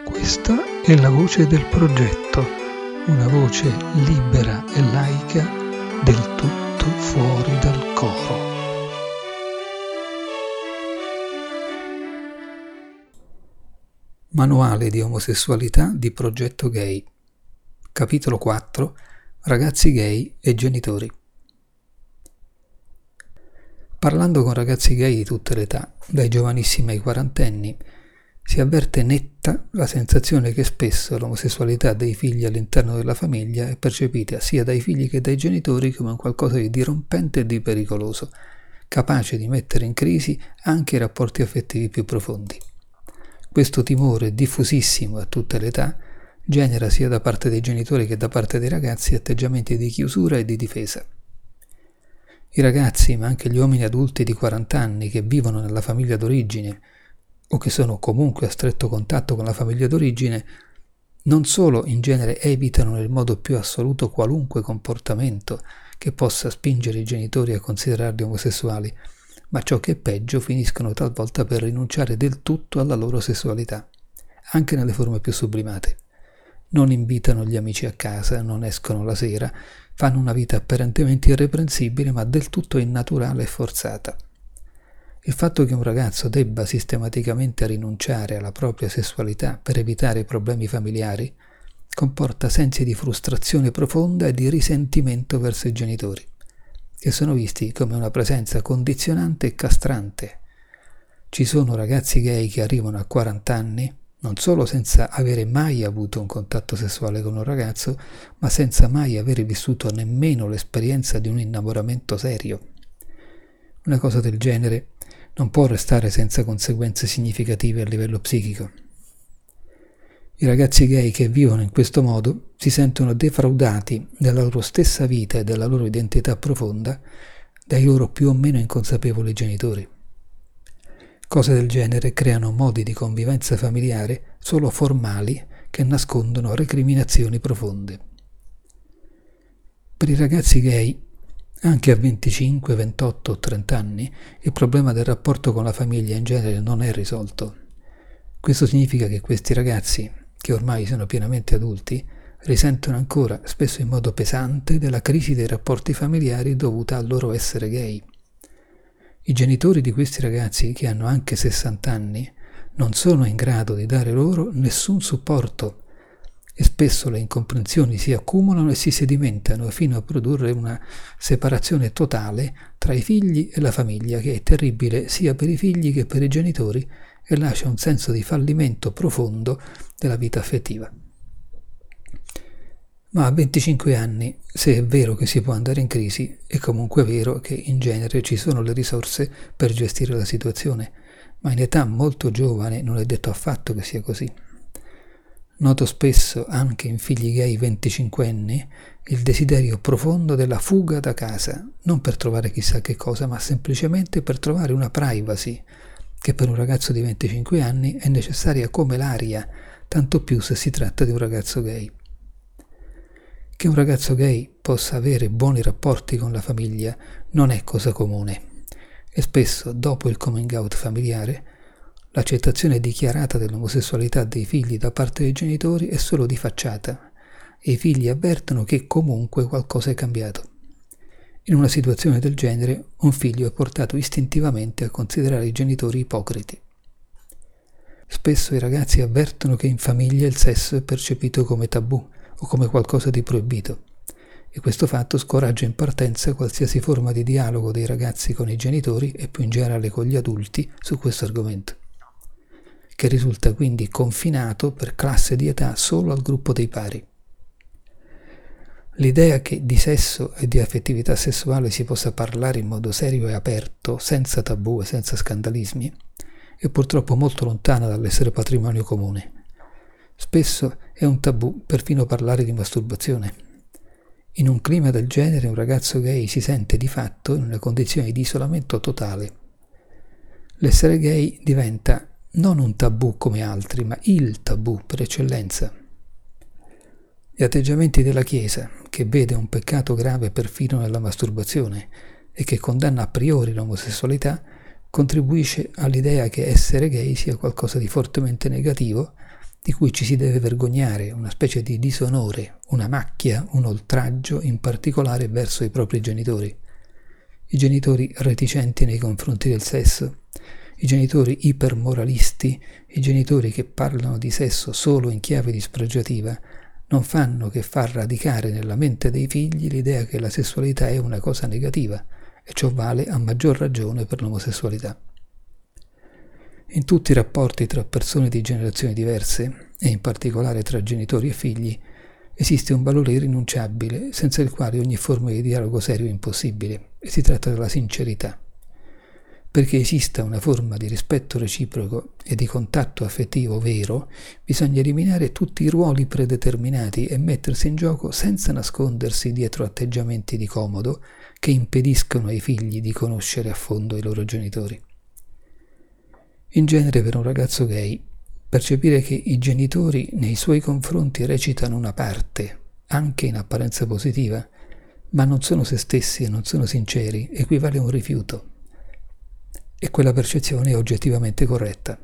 Questa è la voce del progetto, una voce libera e laica, del tutto fuori dal coro. Manuale di omosessualità di Progetto Gay. Capitolo 4. Ragazzi gay e genitori. Parlando con ragazzi gay di tutte le età, dai giovanissimi ai quarantenni, si avverte netta la sensazione che spesso l'omosessualità dei figli all'interno della famiglia è percepita sia dai figli che dai genitori come un qualcosa di dirompente e di pericoloso, capace di mettere in crisi anche i rapporti affettivi più profondi. Questo timore, diffusissimo a tutte le età, genera sia da parte dei genitori che da parte dei ragazzi atteggiamenti di chiusura e di difesa. I ragazzi, ma anche gli uomini adulti di 40 anni che vivono nella famiglia d'origine o che sono comunque a stretto contatto con la famiglia d'origine, non solo in genere evitano nel modo più assoluto qualunque comportamento che possa spingere i genitori a considerarli omosessuali, ma ciò che è peggio, finiscono talvolta per rinunciare del tutto alla loro sessualità, anche nelle forme più sublimate. Non invitano gli amici a casa, non escono la sera, fanno una vita apparentemente irreprensibile ma del tutto innaturale e forzata. Il fatto che un ragazzo debba sistematicamente rinunciare alla propria sessualità per evitare problemi familiari comporta sensi di frustrazione profonda e di risentimento verso i genitori, che sono visti come una presenza condizionante e castrante. Ci sono ragazzi gay che arrivano a 40 anni non solo senza avere mai avuto un contatto sessuale con un ragazzo, ma senza mai avere vissuto nemmeno l'esperienza di un innamoramento serio. Una cosa del genere non può restare senza conseguenze significative a livello psichico. I ragazzi gay che vivono in questo modo si sentono defraudati della loro stessa vita e della loro identità profonda dai loro più o meno inconsapevoli genitori. Cose del genere creano modi di convivenza familiare solo formali che nascondono recriminazioni profonde. Per i ragazzi gay, anche a 25, 28 o 30 anni, il problema del rapporto con la famiglia in genere non è risolto. Questo significa che questi ragazzi, che ormai sono pienamente adulti, risentono ancora, spesso in modo pesante, della crisi dei rapporti familiari dovuta al loro essere gay. I genitori di questi ragazzi, che hanno anche 60 anni, non sono in grado di dare loro nessun supporto e spesso le incomprensioni si accumulano e si sedimentano fino a produrre una separazione totale tra i figli e la famiglia, che è terribile sia per i figli che per i genitori e lascia un senso di fallimento profondo della vita affettiva. Ma a 25 anni, se è vero che si può andare in crisi, è comunque vero che in genere ci sono le risorse per gestire la situazione, ma in età molto giovane non è detto affatto che sia così. Noto spesso, anche in figli gay 25enni, il desiderio profondo della fuga da casa, non per trovare chissà che cosa, ma semplicemente per trovare una privacy, che per un ragazzo di 25 anni è necessaria come l'aria, tanto più se si tratta di un ragazzo gay. Che un ragazzo gay possa avere buoni rapporti con la famiglia non è cosa comune e spesso, dopo il coming out familiare, l'accettazione dichiarata dell'omosessualità dei figli da parte dei genitori è solo di facciata e i figli avvertono che comunque qualcosa è cambiato. In una situazione del genere, un figlio è portato istintivamente a considerare i genitori ipocriti. Spesso i ragazzi avvertono che in famiglia il sesso è percepito come tabù o come qualcosa di proibito, e questo fatto scoraggia in partenza qualsiasi forma di dialogo dei ragazzi con i genitori e più in generale con gli adulti su questo argomento, che risulta quindi confinato per classe di età solo al gruppo dei pari. L'idea che di sesso e di affettività sessuale si possa parlare in modo serio e aperto, senza tabù e senza scandalismi, è purtroppo molto lontana dall'essere patrimonio comune. Spesso è un tabù perfino parlare di masturbazione. In un clima del genere un ragazzo gay si sente di fatto in una condizione di isolamento totale. L'essere gay diventa non un tabù come altri, ma il tabù per eccellenza. Gli atteggiamenti della Chiesa, che vede un peccato grave perfino nella masturbazione e che condanna a priori l'omosessualità, contribuisce all'idea che essere gay sia qualcosa di fortemente negativo di cui ci si deve vergognare, una specie di disonore, una macchia, un oltraggio in particolare verso i propri genitori. I genitori reticenti nei confronti del sesso, i genitori ipermoralisti, i genitori che parlano di sesso solo in chiave dispregiativa, non fanno che far radicare nella mente dei figli l'idea che la sessualità è una cosa negativa, e ciò vale a maggior ragione per l'omosessualità. In tutti i rapporti tra persone di generazioni diverse, e in particolare tra genitori e figli, esiste un valore irrinunciabile senza il quale ogni forma di dialogo serio è impossibile, e si tratta della sincerità. Perché esista una forma di rispetto reciproco e di contatto affettivo vero, bisogna eliminare tutti i ruoli predeterminati e mettersi in gioco senza nascondersi dietro atteggiamenti di comodo che impediscono ai figli di conoscere a fondo i loro genitori. In genere, per un ragazzo gay, percepire che i genitori nei suoi confronti recitano una parte, anche in apparenza positiva, ma non sono se stessi e non sono sinceri, equivale a un rifiuto. E quella percezione è oggettivamente corretta.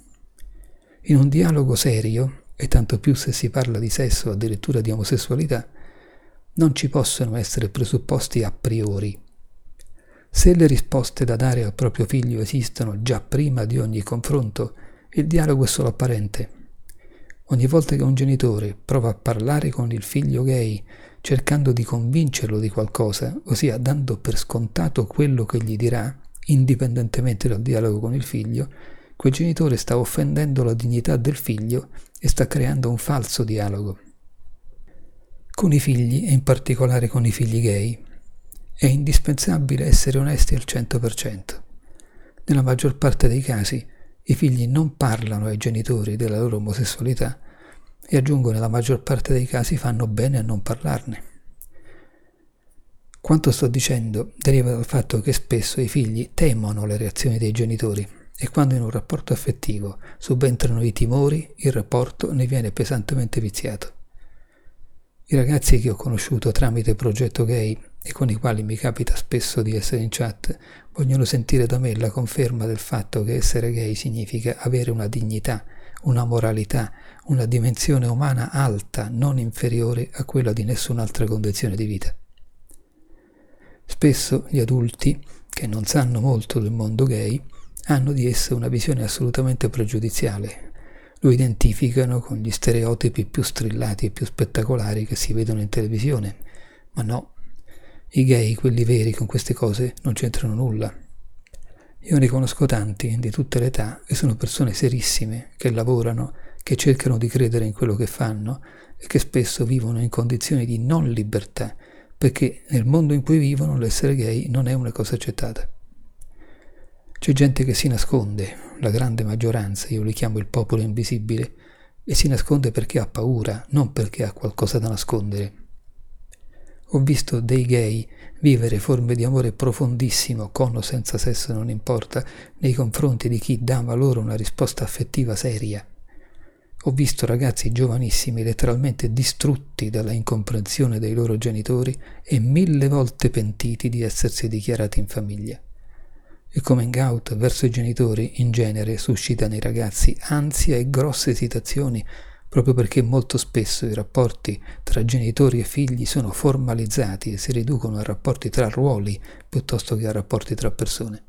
In un dialogo serio, e tanto più se si parla di sesso o addirittura di omosessualità, non ci possono essere presupposti a priori. Se le risposte da dare al proprio figlio esistono già prima di ogni confronto, il dialogo è solo apparente. Ogni volta che un genitore prova a parlare con il figlio gay cercando di convincerlo di qualcosa, ossia dando per scontato quello che gli dirà, indipendentemente dal dialogo con il figlio, quel genitore sta offendendo la dignità del figlio e sta creando un falso dialogo. Con i figli, e in particolare con i figli gay, è indispensabile essere onesti al 100%. Nella maggior parte dei casi i figli non parlano ai genitori della loro omosessualità e, aggiungo, nella maggior parte dei casi fanno bene a non parlarne. Quanto sto dicendo deriva dal fatto che spesso i figli temono le reazioni dei genitori e quando in un rapporto affettivo subentrano i timori, il rapporto ne viene pesantemente viziato. I ragazzi che ho conosciuto tramite Progetto Gay e con i quali mi capita spesso di essere in chat vogliono sentire da me la conferma del fatto che essere gay significa avere una dignità, una moralità, una dimensione umana alta, non inferiore a quella di nessun'altra condizione di vita. Spesso gli adulti, che non sanno molto del mondo gay, hanno di esso una visione assolutamente pregiudiziale. Lo identificano con gli stereotipi più strillati e più spettacolari che si vedono in televisione. Ma no, i gay, quelli veri, con queste cose non c'entrano nulla. Io ne conosco tanti, di tutte le età, e sono persone serissime, che lavorano, che cercano di credere in quello che fanno e che spesso vivono in condizioni di non libertà, perché nel mondo in cui vivono l'essere gay non è una cosa accettata. C'è gente che si nasconde, la grande maggioranza, io li chiamo il popolo invisibile, e si nasconde perché ha paura, non perché ha qualcosa da nascondere. Ho visto dei gay vivere forme di amore profondissimo, con o senza sesso non importa, nei confronti di chi dava loro una risposta affettiva seria. Ho visto ragazzi giovanissimi letteralmente distrutti dalla incomprensione dei loro genitori e 1000 volte pentiti di essersi dichiarati in famiglia. Il coming out verso i genitori in genere suscita nei ragazzi ansia e grosse esitazioni proprio perché molto spesso i rapporti tra genitori e figli sono formalizzati e si riducono a rapporti tra ruoli piuttosto che a rapporti tra persone.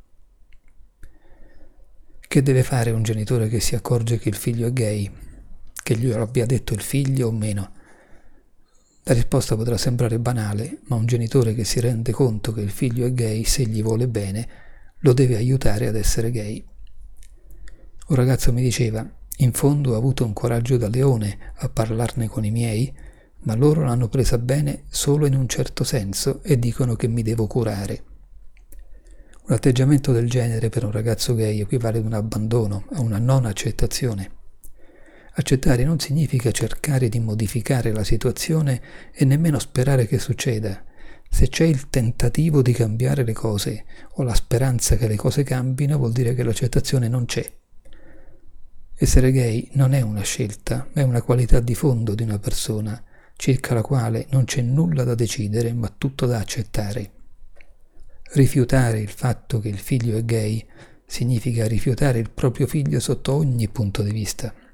Che deve fare un genitore che si accorge che il figlio è gay? Che glielo abbia detto il figlio o meno? La risposta potrà sembrare banale, ma un genitore che si rende conto che il figlio è gay, se gli vuole bene, lo deve aiutare ad essere gay. Un ragazzo mi diceva: in fondo ho avuto un coraggio da leone a parlarne con i miei, ma loro l'hanno presa bene solo in un certo senso e dicono che mi devo curare. Un atteggiamento del genere per un ragazzo gay equivale ad un abbandono, a una non accettazione. Accettare non significa cercare di modificare la situazione e nemmeno sperare che succeda. Se c'è il tentativo di cambiare le cose o la speranza che le cose cambino, vuol dire che l'accettazione non c'è. Essere gay non è una scelta, ma è una qualità di fondo di una persona, circa la quale non c'è nulla da decidere, ma tutto da accettare. Rifiutare il fatto che il figlio è gay significa rifiutare il proprio figlio sotto ogni punto di vista.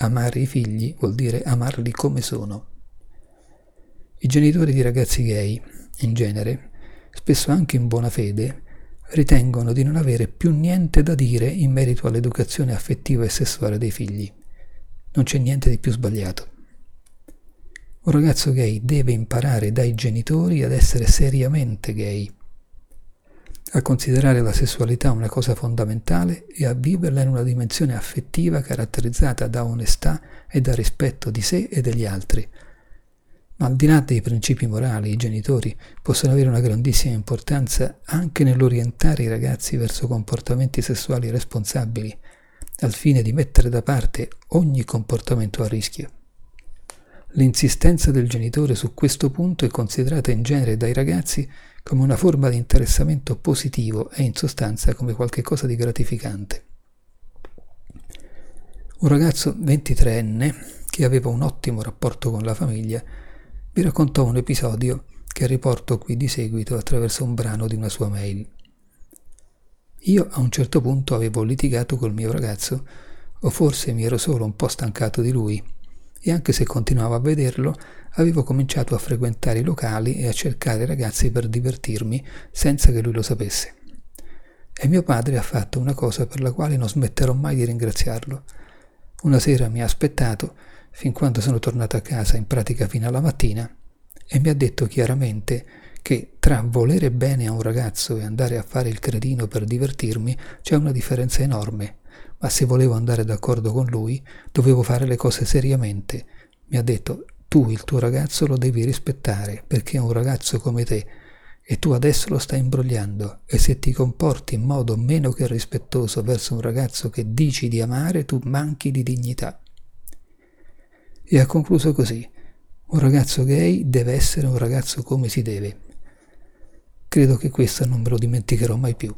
amare i figli vuol dire amarli come sono. I genitori di ragazzi gay, in genere, spesso anche in buona fede, ritengono di non avere più niente da dire in merito all'educazione affettiva e sessuale dei figli. Non c'è niente di più sbagliato. Un ragazzo gay deve imparare dai genitori ad essere seriamente gay, a considerare la sessualità una cosa fondamentale e a viverla in una dimensione affettiva caratterizzata da onestà e da rispetto di sé e degli altri. Ma al di là dei principi morali, i genitori possono avere una grandissima importanza anche nell'orientare i ragazzi verso comportamenti sessuali responsabili, al fine di mettere da parte ogni comportamento a rischio. L'insistenza del genitore su questo punto è considerata in genere dai ragazzi come una forma di interessamento positivo e in sostanza come qualche cosa di gratificante. Un ragazzo 23enne che aveva un ottimo rapporto con la famiglia mi raccontò un episodio che riporto qui di seguito attraverso un brano di una sua mail. Io a un certo punto avevo litigato col mio ragazzo, o forse mi ero solo un po' stancato di lui, e anche se continuavo a vederlo, avevo cominciato a frequentare i locali e a cercare ragazzi per divertirmi senza che lui lo sapesse. E mio padre ha fatto una cosa per la quale non smetterò mai di ringraziarlo. Una sera mi ha aspettato fin quando sono tornato a casa, in pratica fino alla mattina, e mi ha detto chiaramente che tra volere bene a un ragazzo e andare a fare il cretino per divertirmi c'è una differenza enorme, ma se volevo andare d'accordo con lui dovevo fare le cose seriamente. Mi ha detto: tu il tuo ragazzo lo devi rispettare perché è un ragazzo come te e tu adesso lo stai imbrogliando, e se ti comporti in modo meno che rispettoso verso un ragazzo che dici di amare, tu manchi di dignità. E ha concluso così: un ragazzo gay deve essere un ragazzo come si deve. Credo che questo non me lo dimenticherò mai più.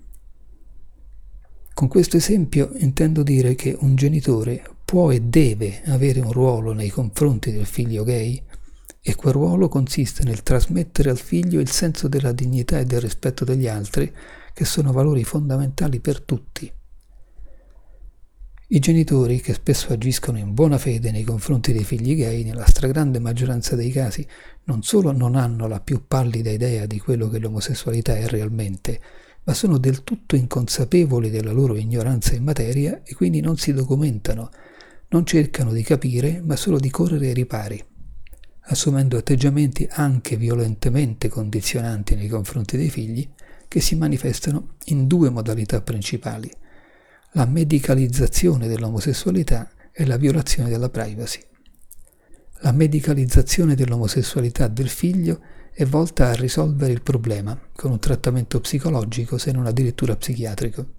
Con questo esempio intendo dire che un genitore può e deve avere un ruolo nei confronti del figlio gay, e quel ruolo consiste nel trasmettere al figlio il senso della dignità e del rispetto degli altri, che sono valori fondamentali per tutti. I genitori, che spesso agiscono in buona fede nei confronti dei figli gay, nella stragrande maggioranza dei casi, non solo non hanno la più pallida idea di quello che l'omosessualità è realmente, ma sono del tutto inconsapevoli della loro ignoranza in materia e quindi non si documentano, non cercano di capire, ma solo di correre ai ripari, assumendo atteggiamenti anche violentemente condizionanti nei confronti dei figli, che si manifestano in due modalità principali: la medicalizzazione dell'omosessualità e la violazione della privacy. La medicalizzazione dell'omosessualità del figlio è volta a risolvere il problema con un trattamento psicologico, se non addirittura psichiatrico.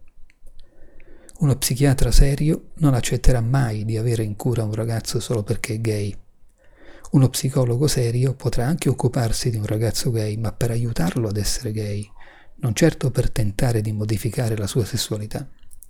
Uno psichiatra serio non accetterà mai di avere in cura un ragazzo solo perché è gay. Uno psicologo serio potrà anche occuparsi di un ragazzo gay, ma per aiutarlo ad essere gay, non certo per tentare di modificare la sua sessualità.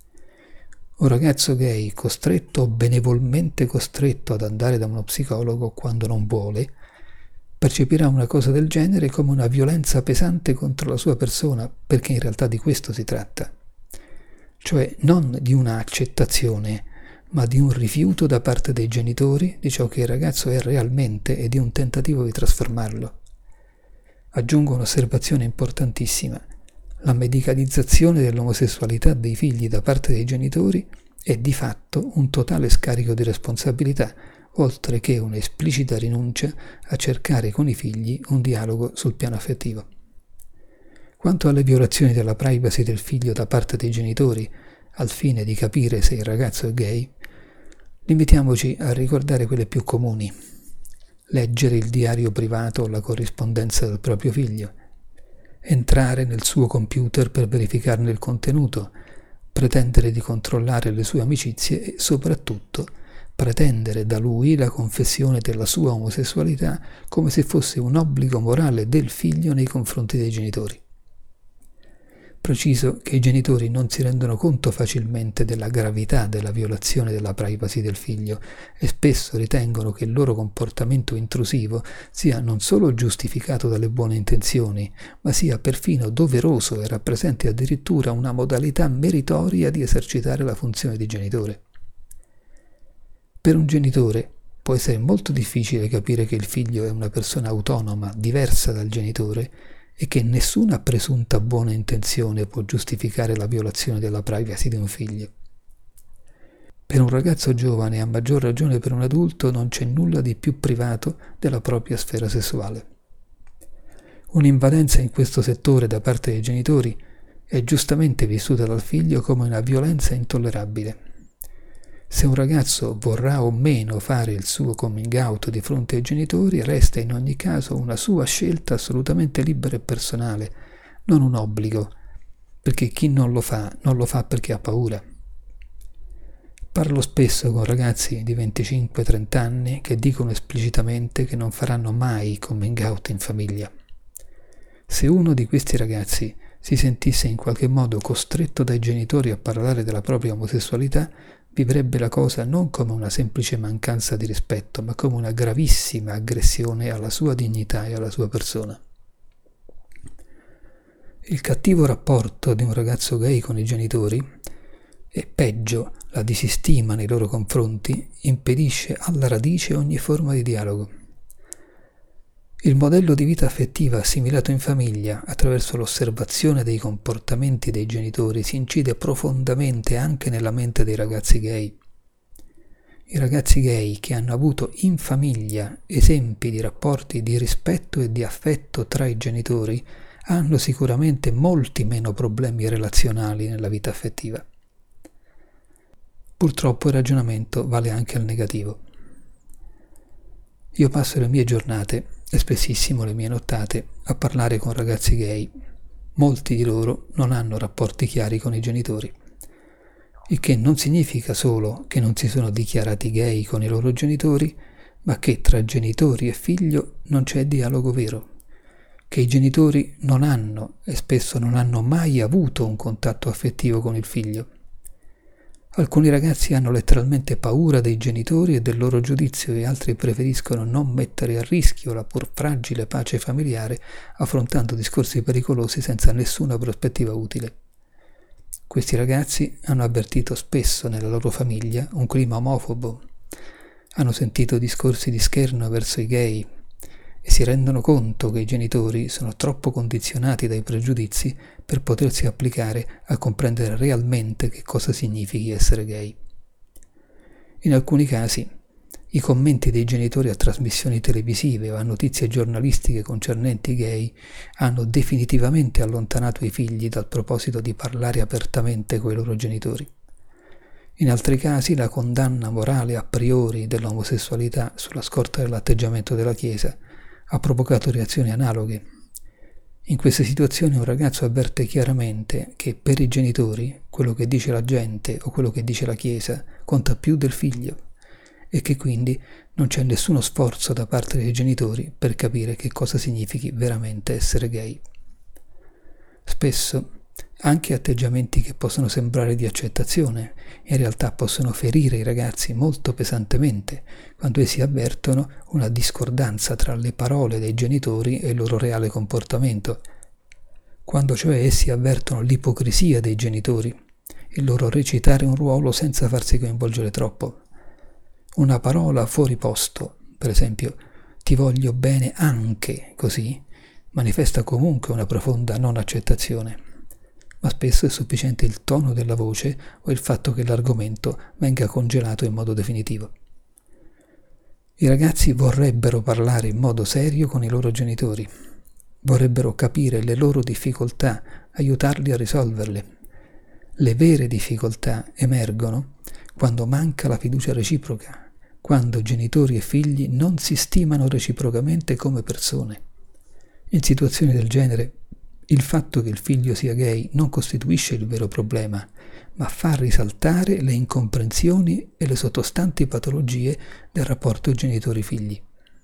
Un ragazzo gay costretto o benevolmente costretto ad andare da uno psicologo quando non vuole, percepirà una cosa del genere come una violenza pesante contro la sua persona, perché in realtà di questo si tratta. Cioè non di una accettazione, ma di un rifiuto da parte dei genitori di ciò che il ragazzo è realmente e di un tentativo di trasformarlo. Aggiungo un'osservazione importantissima. La medicalizzazione dell'omosessualità dei figli da parte dei genitori è di fatto un totale scarico di responsabilità, oltre che un'esplicita rinuncia a cercare con i figli un dialogo sul piano affettivo. Quanto alle violazioni della privacy del figlio da parte dei genitori, al fine di capire se il ragazzo è gay, limitiamoci a ricordare quelle più comuni: leggere il diario privato o la corrispondenza del proprio figlio, entrare nel suo computer per verificarne il contenuto, pretendere di controllare le sue amicizie e, soprattutto, pretendere da lui la confessione della sua omosessualità come se fosse un obbligo morale del figlio nei confronti dei genitori. Preciso che i genitori non si rendono conto facilmente della gravità della violazione della privacy del figlio e spesso ritengono che il loro comportamento intrusivo sia non solo giustificato dalle buone intenzioni, ma sia perfino doveroso e rappresenti addirittura una modalità meritoria di esercitare la funzione di genitore. Per un genitore può essere molto difficile capire che il figlio è una persona autonoma, diversa dal genitore, e che nessuna presunta buona intenzione può giustificare la violazione della privacy di un figlio. Per un ragazzo giovane, a maggior ragione per un adulto, non c'è nulla di più privato della propria sfera sessuale. Un'invadenza in questo settore da parte dei genitori è giustamente vissuta dal figlio come una violenza intollerabile. Se un ragazzo vorrà o meno fare il suo coming out di fronte ai genitori, resta in ogni caso una sua scelta assolutamente libera e personale, non un obbligo, perché chi non lo fa perché ha paura. Parlo spesso con ragazzi di 25-30 anni che dicono esplicitamente che non faranno mai coming out in famiglia. Se uno di questi ragazzi si sentisse in qualche modo costretto dai genitori a parlare della propria omosessualità, vivrebbe la cosa non come una semplice mancanza di rispetto, ma come una gravissima aggressione alla sua dignità e alla sua persona. Il cattivo rapporto di un ragazzo gay con i genitori, e peggio, la disistima nei loro confronti, impedisce alla radice ogni forma di dialogo. Il modello di vita affettiva assimilato in famiglia attraverso l'osservazione dei comportamenti dei genitori si incide profondamente anche nella mente dei ragazzi gay. I ragazzi gay che hanno avuto in famiglia esempi di rapporti di rispetto e di affetto tra i genitori hanno sicuramente molti meno problemi relazionali nella vita affettiva. Purtroppo il ragionamento vale anche al negativo. Io passo le mie giornate e spessissimo le mie nottate a parlare con ragazzi gay. Molti di loro non hanno rapporti chiari con i genitori, il che non significa solo che non si sono dichiarati gay con i loro genitori, ma che tra genitori e figlio non c'è dialogo vero, che i genitori non hanno e spesso non hanno mai avuto un contatto affettivo con il figlio. Alcuni ragazzi hanno letteralmente paura dei genitori e del loro giudizio e altri preferiscono non mettere a rischio la pur fragile pace familiare affrontando discorsi pericolosi senza nessuna prospettiva utile. Questi ragazzi hanno avvertito spesso nella loro famiglia un clima omofobo, hanno sentito discorsi di scherno verso i gay e si rendono conto che i genitori sono troppo condizionati dai pregiudizi per potersi applicare a comprendere realmente che cosa significhi essere gay. In alcuni casi, i commenti dei genitori a trasmissioni televisive o a notizie giornalistiche concernenti i gay hanno definitivamente allontanato i figli dal proposito di parlare apertamente coi loro genitori. In altri casi, la condanna morale a priori dell'omosessualità sulla scorta dell'atteggiamento della Chiesa ha provocato reazioni analoghe. In queste situazioni un ragazzo avverte chiaramente che per i genitori quello che dice la gente o quello che dice la Chiesa conta più del figlio e che quindi non c'è nessuno sforzo da parte dei genitori per capire che cosa significhi veramente essere gay. Spesso anche atteggiamenti che possono sembrare di accettazione in realtà possono ferire i ragazzi molto pesantemente quando essi avvertono una discordanza tra le parole dei genitori e il loro reale comportamento, quando cioè essi avvertono l'ipocrisia dei genitori, il loro recitare un ruolo senza farsi coinvolgere troppo. Una parola fuori posto, per esempio ti voglio bene anche così, manifesta comunque una profonda non accettazione. Ma spesso è sufficiente il tono della voce o il fatto che l'argomento venga congelato in modo definitivo. I ragazzi vorrebbero parlare in modo serio con i loro genitori, vorrebbero capire le loro difficoltà, aiutarli a risolverle. Le vere difficoltà emergono quando manca la fiducia reciproca, quando genitori e figli non si stimano reciprocamente come persone. In situazioni del genere, il fatto che il figlio sia gay non costituisce il vero problema, ma fa risaltare le incomprensioni e le sottostanti patologie del rapporto genitori-figli.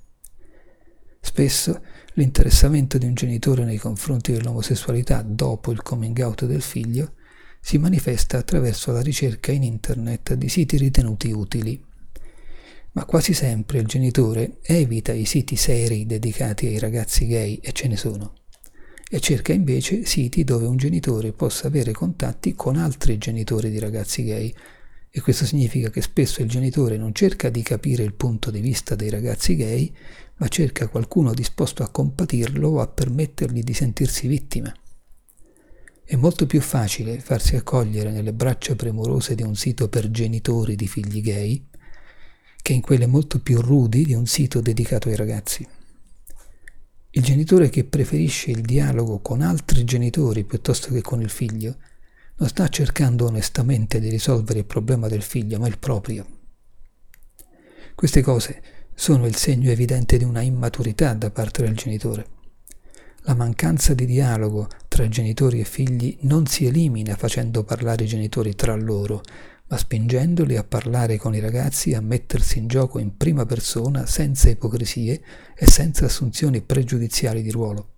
Spesso l'interessamento di un genitore nei confronti dell'omosessualità dopo il coming out del figlio si manifesta attraverso la ricerca in internet di siti ritenuti utili. Ma quasi sempre il genitore evita i siti seri dedicati ai ragazzi gay, e ce ne sono, e cerca invece siti dove un genitore possa avere contatti con altri genitori di ragazzi gay E questo significa che spesso il genitore non cerca di capire il punto di vista dei ragazzi gay, ma cerca qualcuno disposto a compatirlo o a permettergli di sentirsi vittima. È molto più facile farsi accogliere nelle braccia premurose di un sito per genitori di figli gay che in quelle molto più rudi di un sito dedicato ai ragazzi. Il genitore che preferisce il dialogo con altri genitori piuttosto che con il figlio non sta cercando onestamente di risolvere il problema del figlio, ma il proprio. Queste cose sono il segno evidente di una immaturità da parte del genitore. La mancanza di dialogo tra genitori e figli non si elimina facendo parlare i genitori tra loro, ma spingendoli a parlare con i ragazzi e a mettersi in gioco in prima persona senza ipocrisie e senza assunzioni pregiudiziali di ruolo.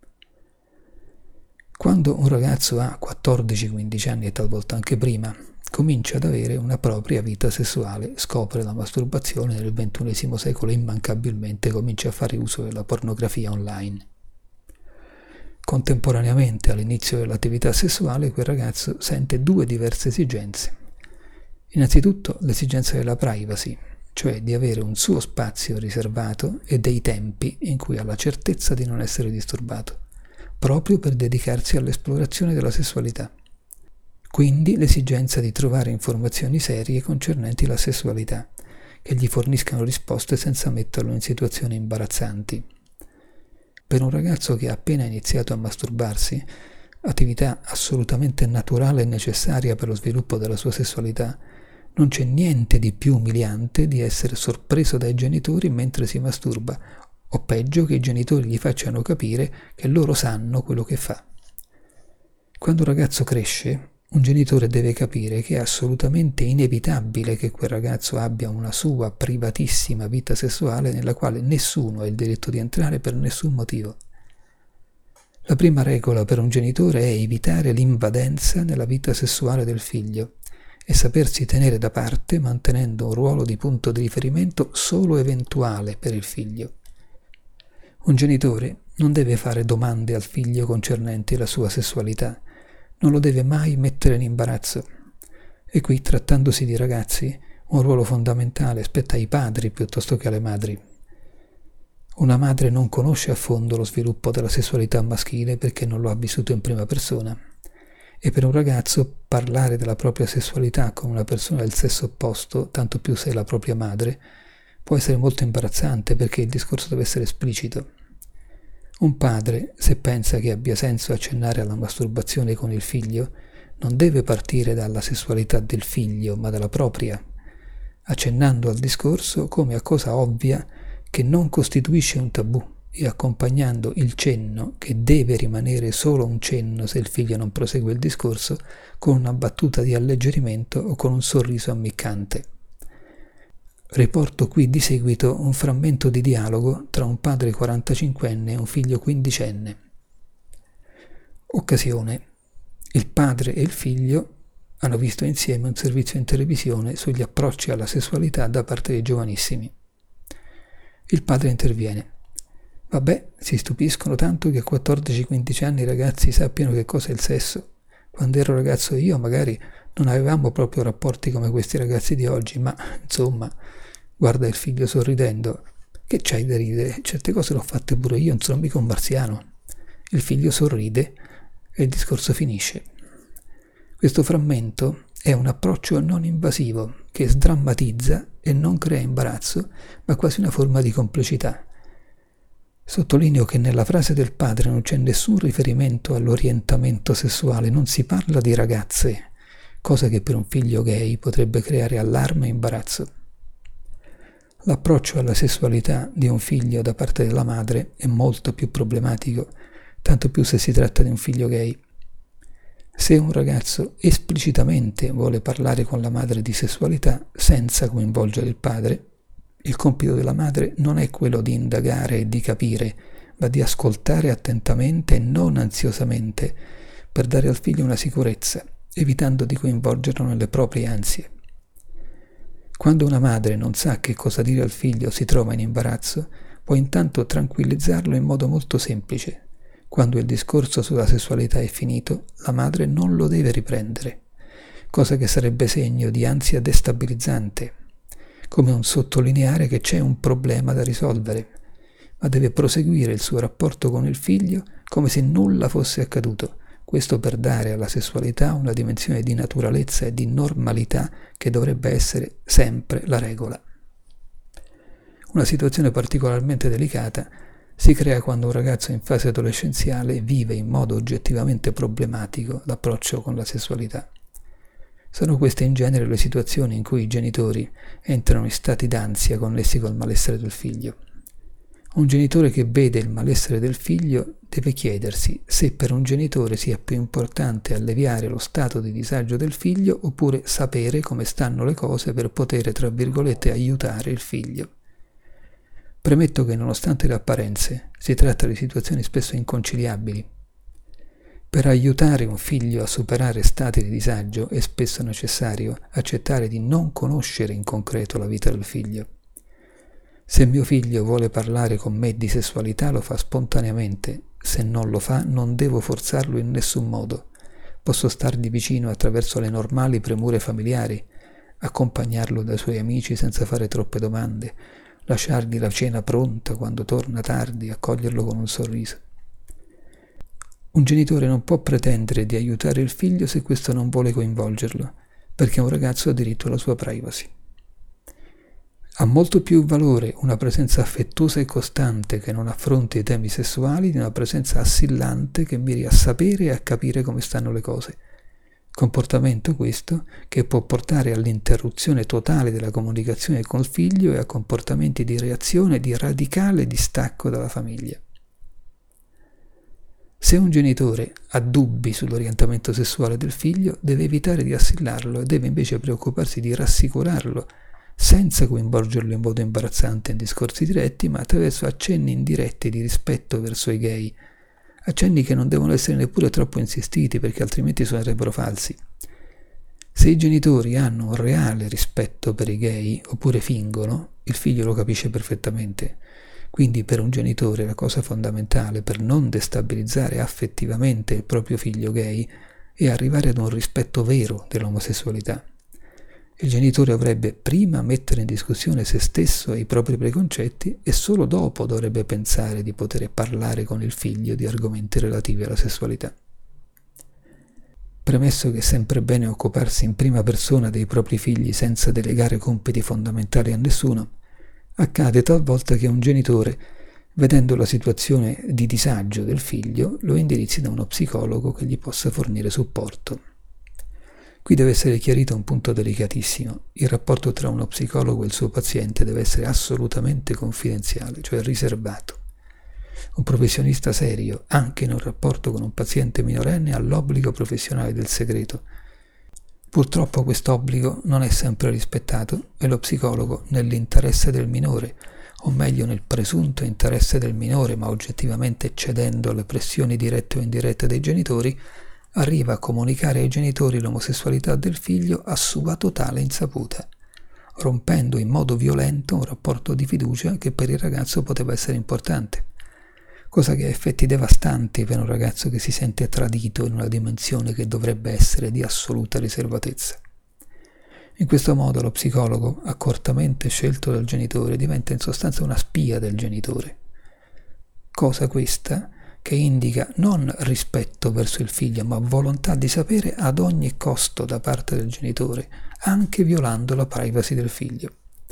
Quando un ragazzo ha 14-15 anni e talvolta anche prima, comincia ad avere una propria vita sessuale, scopre la masturbazione nel XXI secolo e immancabilmente comincia a fare uso della pornografia online. Contemporaneamente all'inizio dell'attività sessuale quel ragazzo sente due diverse esigenze. Innanzitutto l'esigenza della privacy, cioè di avere un suo spazio riservato e dei tempi in cui ha la certezza di non essere disturbato, proprio per dedicarsi all'esplorazione della sessualità. Quindi l'esigenza di trovare informazioni serie concernenti la sessualità, che gli forniscano risposte senza metterlo in situazioni imbarazzanti. Per un ragazzo che ha appena iniziato a masturbarsi, attività assolutamente naturale e necessaria per lo sviluppo della sua sessualità, non c'è niente di più umiliante di essere sorpreso dai genitori mentre si masturba, o peggio che i genitori gli facciano capire che loro sanno quello che fa. Quando un ragazzo cresce, un genitore deve capire che è assolutamente inevitabile che quel ragazzo abbia una sua privatissima vita sessuale nella quale nessuno ha il diritto di entrare per nessun motivo. La prima regola per un genitore è evitare l'invadenza nella vita sessuale del figlio e sapersi tenere da parte mantenendo un ruolo di punto di riferimento solo eventuale per il figlio. Un genitore non deve fare domande al figlio concernenti la sua sessualità, non lo deve mai mettere in imbarazzo. E qui, trattandosi di ragazzi, un ruolo fondamentale spetta ai padri piuttosto che alle madri. Una madre non conosce a fondo lo sviluppo della sessualità maschile perché non lo ha vissuto in prima persona. E per un ragazzo parlare della propria sessualità con una persona del sesso opposto, tanto più se è la propria madre, può essere molto imbarazzante perché il discorso deve essere esplicito. Un padre, se pensa che abbia senso accennare alla masturbazione con il figlio, non deve partire dalla sessualità del figlio, ma dalla propria, accennando al discorso come a cosa ovvia che non costituisce un tabù e accompagnando il cenno, che deve rimanere solo un cenno se il figlio non prosegue il discorso, con una battuta di alleggerimento o con un sorriso ammiccante. Riporto qui di seguito un frammento di dialogo tra un padre 45enne e un figlio 15enne. Occasione. Il padre e il figlio hanno visto insieme un servizio in televisione sugli approcci alla sessualità da parte dei giovanissimi. Il padre interviene. Vabbè, si stupiscono tanto che a 14-15 anni i ragazzi sappiano che cosa è il sesso. Quando ero ragazzo io magari non avevamo proprio rapporti come questi ragazzi di oggi, ma insomma, guarda il figlio sorridendo. Che c'hai da ridere? Certe cose l'ho fatte pure io, non sono mica un marziano. Il figlio sorride e il discorso finisce. Questo frammento è un approccio non invasivo che sdrammatizza e non crea imbarazzo, ma quasi una forma di complicità. Sottolineo che nella frase del padre non c'è nessun riferimento all'orientamento sessuale, non si parla di ragazze, cosa che per un figlio gay potrebbe creare allarme e imbarazzo. L'approccio alla sessualità di un figlio da parte della madre è molto più problematico, tanto più se si tratta di un figlio gay. Se un ragazzo esplicitamente vuole parlare con la madre di sessualità senza coinvolgere il padre, il compito della madre non è quello di indagare e di capire, ma di ascoltare attentamente e non ansiosamente, per dare al figlio una sicurezza, evitando di coinvolgerlo nelle proprie ansie. Quando una madre non sa che cosa dire al figlio o si trova in imbarazzo, può intanto tranquillizzarlo in modo molto semplice. Quando il discorso sulla sessualità è finito, la madre non lo deve riprendere. cosa che sarebbe segno di ansia destabilizzante, come un sottolineare che c'è un problema da risolvere, ma deve proseguire il suo rapporto con il figlio come se nulla fosse accaduto, questo per dare alla sessualità una dimensione di naturalezza e di normalità che dovrebbe essere sempre la regola. Una situazione particolarmente delicata si crea quando un ragazzo in fase adolescenziale vive in modo oggettivamente problematico l'approccio con la sessualità. Sono queste in genere le situazioni in cui i genitori entrano in stati d'ansia connessi col malessere del figlio. Un genitore che vede il malessere del figlio deve chiedersi se per un genitore sia più importante alleviare lo stato di disagio del figlio oppure sapere come stanno le cose per poter, tra virgolette, aiutare il figlio. Premetto che nonostante le apparenze si tratta di situazioni spesso inconciliabili. Per aiutare un figlio a superare stati di disagio è spesso necessario accettare di non conoscere in concreto la vita del figlio. Se mio figlio vuole parlare con me di sessualità lo fa spontaneamente, se non lo fa non devo forzarlo in nessun modo. Posso stargli vicino attraverso le normali premure familiari, accompagnarlo dai suoi amici senza fare troppe domande, lasciargli la cena pronta quando torna tardi, accoglierlo con un sorriso. Un genitore non può pretendere di aiutare il figlio se questo non vuole coinvolgerlo, perché un ragazzo ha diritto alla sua privacy. Ha molto più valore una presenza affettuosa e costante che non affronti i temi sessuali di una presenza assillante che miri a sapere e a capire come stanno le cose. Comportamento questo che può portare all'interruzione totale della comunicazione col figlio e a comportamenti di reazione di radicale distacco dalla famiglia. Se un genitore ha dubbi sull'orientamento sessuale del figlio, deve evitare di assillarlo e deve invece preoccuparsi di rassicurarlo, senza coinvolgerlo in modo imbarazzante in discorsi diretti, ma attraverso accenni indiretti di rispetto verso i gay, accenni che non devono essere neppure troppo insistiti perché altrimenti suonerebbero falsi. Se i genitori hanno un reale rispetto per i gay oppure fingono, il figlio lo capisce perfettamente. Quindi per un genitore la cosa fondamentale per non destabilizzare affettivamente il proprio figlio gay è arrivare ad un rispetto vero dell'omosessualità. Il genitore dovrebbe prima mettere in discussione se stesso e i propri preconcetti e solo dopo dovrebbe pensare di poter parlare con il figlio di argomenti relativi alla sessualità. Premesso che è sempre bene occuparsi in prima persona dei propri figli senza delegare compiti fondamentali a nessuno, accade talvolta che un genitore, vedendo la situazione di disagio del figlio, lo indirizzi da uno psicologo che gli possa fornire supporto. Qui deve essere chiarito un punto delicatissimo. Il rapporto tra uno psicologo e il suo paziente deve essere assolutamente confidenziale, cioè riservato. Un professionista serio, anche in un rapporto con un paziente minorenne, ha l'obbligo professionale del segreto. Purtroppo quest'obbligo non è sempre rispettato e lo psicologo, nell'interesse del minore, o meglio nel presunto interesse del minore, ma oggettivamente cedendo alle pressioni dirette o indirette dei genitori, arriva a comunicare ai genitori l'omosessualità del figlio a sua totale insaputa, rompendo in modo violento un rapporto di fiducia che per il ragazzo poteva essere importante, cosa che ha effetti devastanti per un ragazzo che si sente tradito in una dimensione che dovrebbe essere di assoluta riservatezza. In questo modo lo psicologo, accortamente scelto dal genitore, diventa in sostanza una spia del genitore, cosa questa che indica non rispetto verso il figlio, ma volontà di sapere ad ogni costo da parte del genitore, anche violando la privacy del figlio.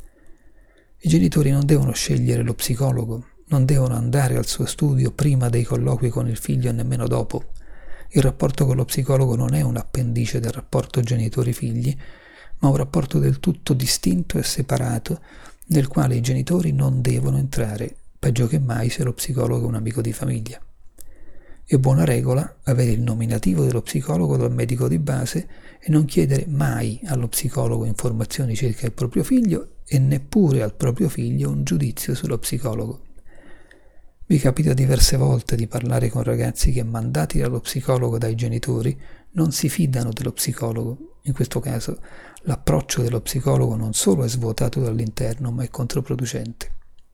I genitori non devono scegliere lo psicologo, non devono andare al suo studio prima dei colloqui con il figlio e nemmeno dopo. Il rapporto con lo psicologo non è un appendice del rapporto genitori-figli, ma un rapporto del tutto distinto e separato, nel quale i genitori non devono entrare, peggio che mai se lo psicologo è un amico di famiglia. È buona regola avere il nominativo dello psicologo dal medico di base e non chiedere mai allo psicologo informazioni circa il proprio figlio e neppure al proprio figlio un giudizio sullo psicologo. Mi capita diverse volte di parlare con ragazzi che, mandati dallo psicologo dai genitori, non si fidano dello psicologo. In questo caso l'approccio dello psicologo non solo è svuotato dall'interno, ma è controproducente.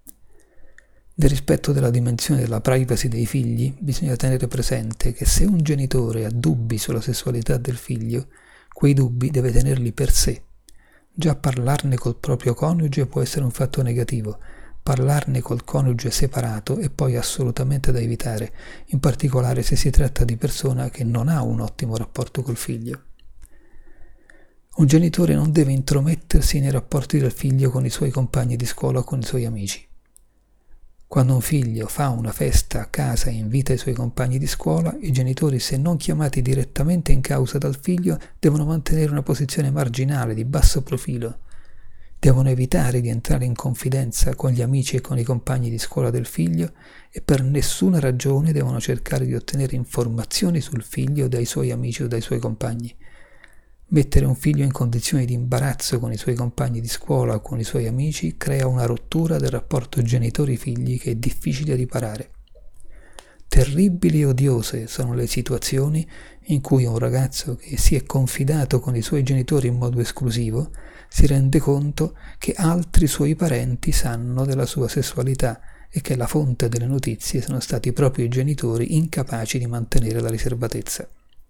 Nel rispetto della dimensione della privacy dei figli, bisogna tenere presente che se un genitore ha dubbi sulla sessualità del figlio, Quei dubbi deve tenerli per sé. Già parlarne col proprio coniuge può essere un fatto negativo. Parlarne col coniuge separato è poi assolutamente da evitare, in particolare se si tratta di persona che non ha un ottimo rapporto col figlio. Un genitore non deve intromettersi nei rapporti del figlio con i suoi compagni di scuola o con i suoi amici. Quando un figlio fa una festa a casa e invita i suoi compagni di scuola, i genitori, se non chiamati direttamente in causa dal figlio, devono mantenere una posizione marginale, di basso profilo. Devono evitare di entrare in confidenza con gli amici e con i compagni di scuola del figlio e per nessuna ragione devono cercare di ottenere informazioni sul figlio dai suoi amici o dai suoi compagni. Mettere un figlio in condizioni di imbarazzo con i suoi compagni di scuola o con i suoi amici crea una rottura del rapporto genitori-figli che è difficile riparare. Terribili e odiose sono le situazioni in cui un ragazzo che si è confidato con i suoi genitori in modo esclusivo si rende conto che altri suoi parenti sanno della sua sessualità e che la fonte delle notizie sono stati proprio i genitori incapaci di mantenere la riservatezza.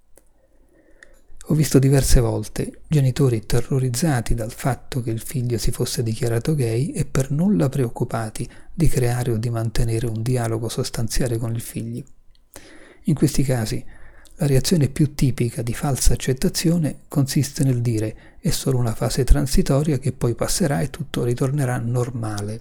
Ho visto diverse volte genitori terrorizzati dal fatto che il figlio si fosse dichiarato gay e per nulla preoccupati di creare o di mantenere un dialogo sostanziale con il figlio. In questi casi, la reazione più tipica di falsa accettazione consiste nel dire è solo una fase transitoria che poi passerà e tutto ritornerà normale.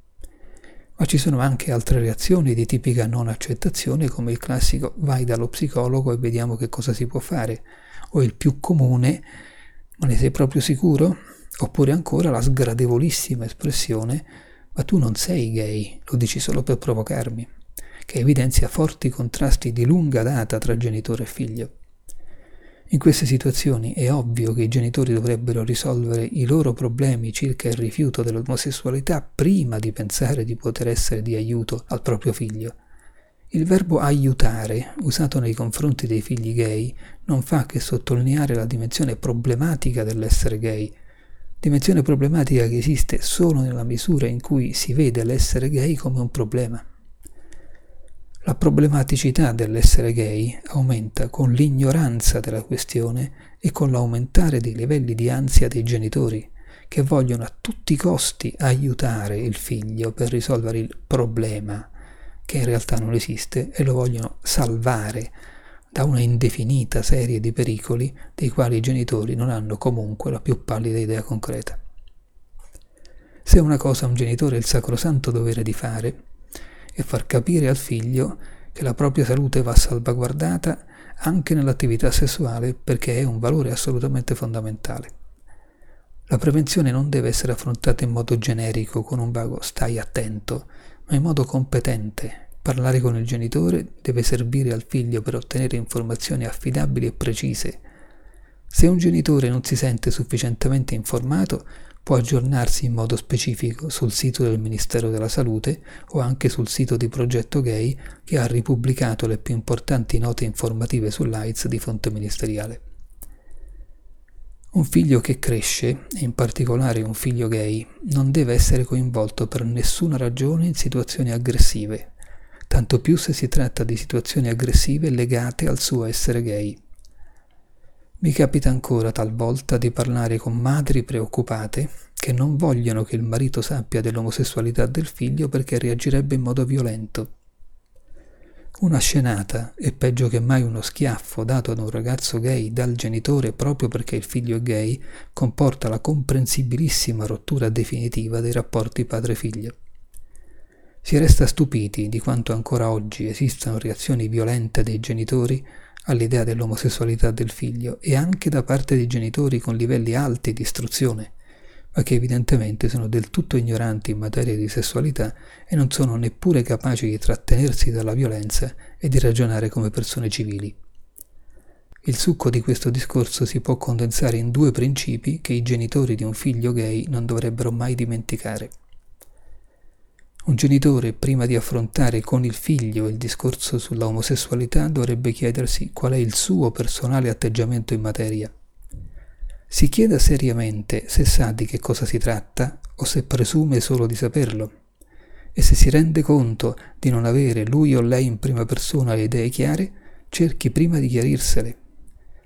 Ma ci sono anche altre reazioni di tipica non accettazione, come il classico vai dallo psicologo e vediamo che cosa si può fare, o il più comune ma ne sei proprio sicuro? Oppure ancora la sgradevolissima espressione ma tu non sei gay, lo dici solo per provocarmi, che evidenzia forti contrasti di lunga data tra genitore e figlio. In queste situazioni è ovvio che i genitori dovrebbero risolvere i loro problemi circa il rifiuto dell'omosessualità prima di pensare di poter essere di aiuto al proprio figlio. Il verbo aiutare, usato nei confronti dei figli gay, non fa che sottolineare la dimensione problematica dell'essere gay, dimensione problematica che esiste solo nella misura in cui si vede l'essere gay come un problema. La problematicità dell'essere gay aumenta con l'ignoranza della questione e con l'aumentare dei livelli di ansia dei genitori, che vogliono a tutti i costi aiutare il figlio per risolvere il problema, che in realtà non esiste, e lo vogliono salvare da una indefinita serie di pericoli dei quali i genitori non hanno comunque la più pallida idea concreta. Se una cosa un genitore ha il sacrosanto dovere di fare è far capire al figlio che la propria salute va salvaguardata anche nell'attività sessuale perché è un valore assolutamente fondamentale. La prevenzione non deve essere affrontata in modo generico con un vago stai attento, ma in modo competente. Parlare con il genitore deve servire al figlio per ottenere informazioni affidabili e precise. Se un genitore non si sente sufficientemente informato, può aggiornarsi in modo specifico sul sito del Ministero della Salute o anche sul sito di Progetto Gay, che ha ripubblicato le più importanti note informative sull'AIDS di fonte ministeriale. Un figlio che cresce, e in particolare un figlio gay, non deve essere coinvolto per nessuna ragione in situazioni aggressive, tanto più se si tratta di situazioni aggressive legate al suo essere gay. Mi capita ancora talvolta di parlare con madri preoccupate che non vogliono che il marito sappia dell'omosessualità del figlio perché reagirebbe in modo violento. Una scenata, e peggio che mai uno schiaffo dato ad un ragazzo gay dal genitore proprio perché il figlio è gay, comporta la comprensibilissima rottura definitiva dei rapporti padre-figlio. Si resta stupiti di quanto ancora oggi esistano reazioni violente dei genitori all'idea dell'omosessualità del figlio e anche da parte dei genitori con livelli alti di istruzione, ma che evidentemente sono del tutto ignoranti in materia di sessualità e non sono neppure capaci di trattenersi dalla violenza e di ragionare come persone civili. Il succo di questo discorso si può condensare in due principi che i genitori di un figlio gay non dovrebbero mai dimenticare. Un genitore, prima di affrontare con il figlio il discorso sulla omosessualità, dovrebbe chiedersi qual è il suo personale atteggiamento in materia. Si chieda seriamente se sa di che cosa si tratta o se presume solo di saperlo, e se si rende conto di non avere lui o lei in prima persona le idee chiare, cerchi prima di chiarirsele.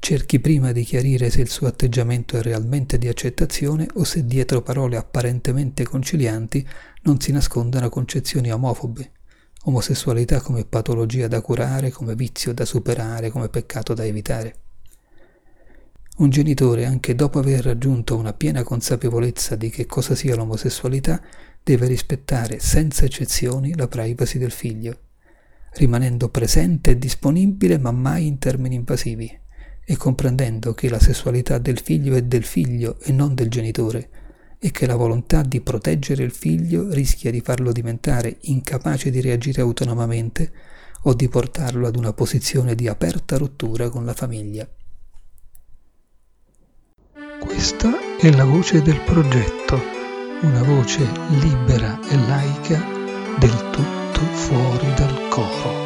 cerchi prima di chiarire se il suo atteggiamento è realmente di accettazione o se dietro parole apparentemente concilianti non si nascondano concezioni omofobe, omosessualità come patologia da curare, come vizio da superare, come peccato da evitare. Un genitore, anche dopo aver raggiunto una piena consapevolezza di che cosa sia l'omosessualità, deve rispettare senza eccezioni la privacy del figlio, rimanendo presente e disponibile ma mai in termini invasivi, e comprendendo che la sessualità del figlio è del figlio e non del genitore, e che la volontà di proteggere il figlio rischia di farlo diventare incapace di reagire autonomamente o di portarlo ad una posizione di aperta rottura con la famiglia. Questa è la voce del progetto, una voce libera e laica del tutto fuori dal coro.